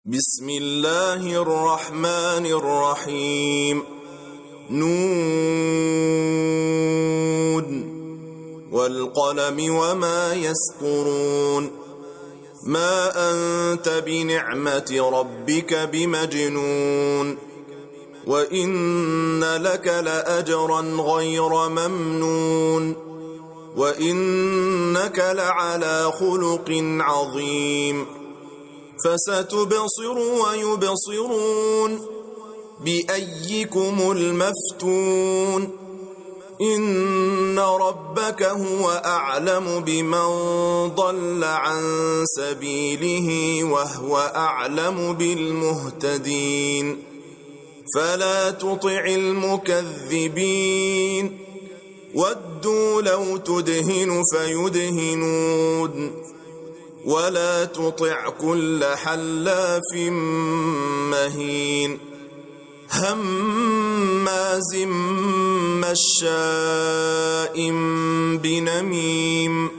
بسم الله الرحمن الرحيم. نون والقلم وما يسطرون. ما أنت بنعمة ربك بمجنون. وإن لك لأجرا غير ممنون. وإنك لعلى خلق عظيم. فستبصر ويبصرون بأيكم المفتون. إن ربك هو أعلم بمن ضل عن سبيله وهو أعلم بالمهتدين. فلا تطع المكذبين. ودوا لو تدهن فيدهنون. ولا تطع كل حلاف مهين. هماز مشاء بنميم.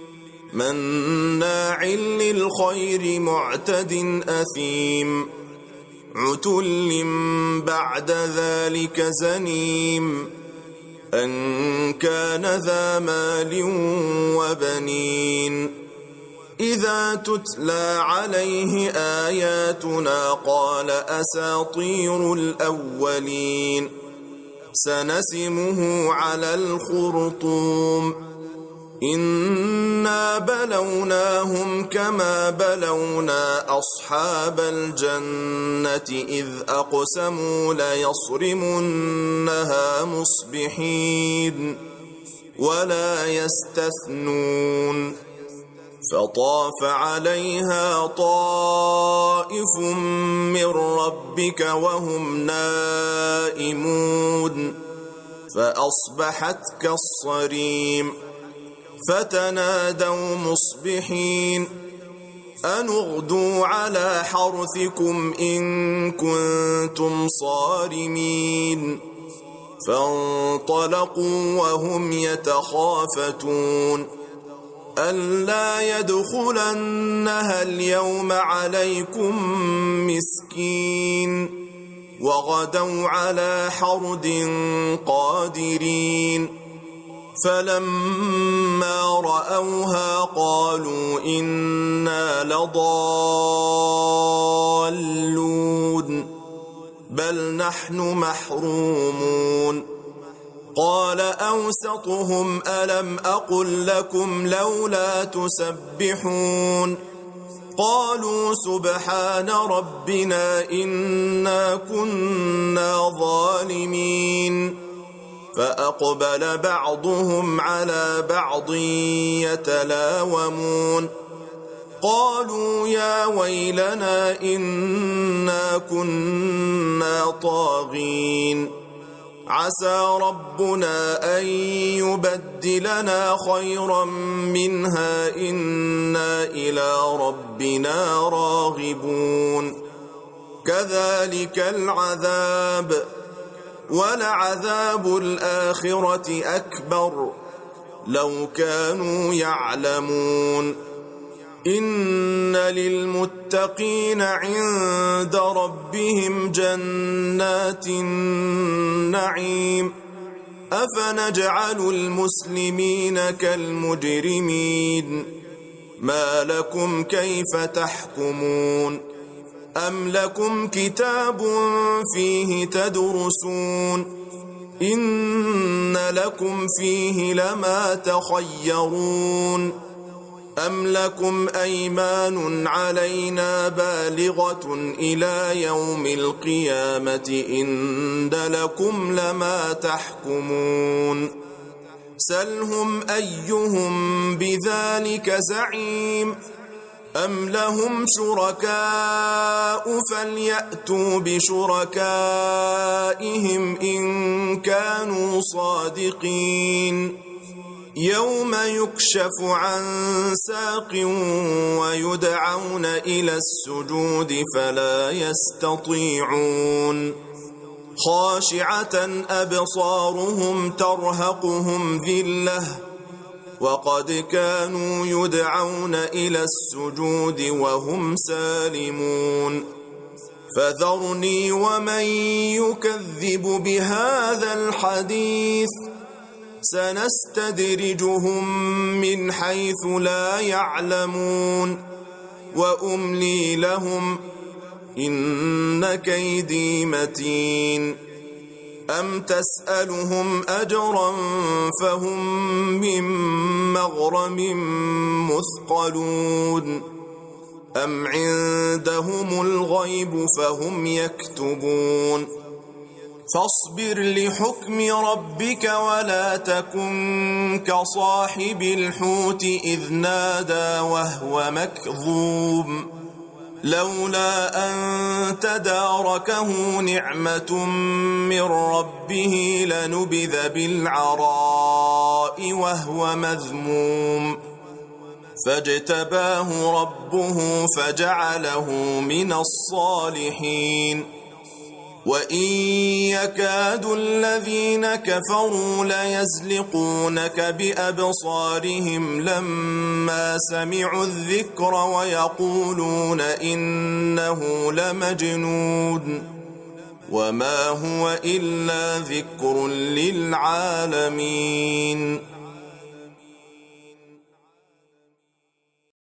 مناع للخير معتد أثيم. عتل بعد ذلك زنيم. أن كان ذا مال وبنين. إذا تتلى عليه آياتنا قال أساطير الأولين. سنسمه على الخرطوم. إنا بلوناهم كما بلونا أصحاب الجنة إذ أقسموا ليصرمنها مصبحين ولا يستثنون. فطاف عليها طائف من ربك وهم نائمون. فأصبحت كالصريم. فتنادوا مصبحين أن اغدوا على حرثكم إن كنتم صارمين. فانطلقوا وهم يتخافتون ألا يدخلنها اليوم عليكم مسكين. وغدوا على حرد قادرين. فلما رأوها قالوا إنا لضالون بل نحن محرومون. قال أوسطهم ألم أقل لكم لولا تسبحون. قالوا سبحان ربنا إنا كنا ظالمين. فأقبل بعضهم على بعض يتلاومون. قالوا يا ويلنا إنا كنا طاغين. عسى ربنا أن يبدلنا خيرا منها إنا إلى ربنا راغبون. كذلك العذاب ولعذاب الآخرة أكبر لو كانوا يعلمون. إن للمتقين عند ربهم جنات النعيم. أفنجعل المسلمين كالمجرمين. ما لكم كيف تحكمون. أم لكم كتاب فيه تدرسون. إن لكم فيه لما تخيرون. أم لكم أيمان علينا بالغة إلى يوم القيامة إن لكم لما تحكمون. سلهم أيهم بذلك زعيم. أم لهم شركاء فليأتوا بشركائهم إن كانوا صادقين. يوم يكشف عن ساق ويدعون إلى السجود فلا يستطيعون. خاشعة أبصارهم ترهقهم ذلة وقد كانوا يدعون إلى السجود وهم سالمون فذرني ومن يكذب بهذا الحديث سنستدرجهم من حيث لا يعلمون وأملي لهم إن كيدي متين أم تسألهم أجرا فهم من مغرم مثقلون أم عندهم الغيب فهم يكتبون فاصبر لحكم ربك ولا تكن كصاحب الحوت إذ نادى وهو مكظوم لولا أن تداركه نعمة من ربه لنبذ بالعراء وهو مذموم فاجتباه ربه فجعله من الصالحين وإن يكاد الذين كفروا ليزلقونك بأبصارهم لما سمعوا الذكر ويقولون إنه لمجنون وما هو إلا ذكر للعالمين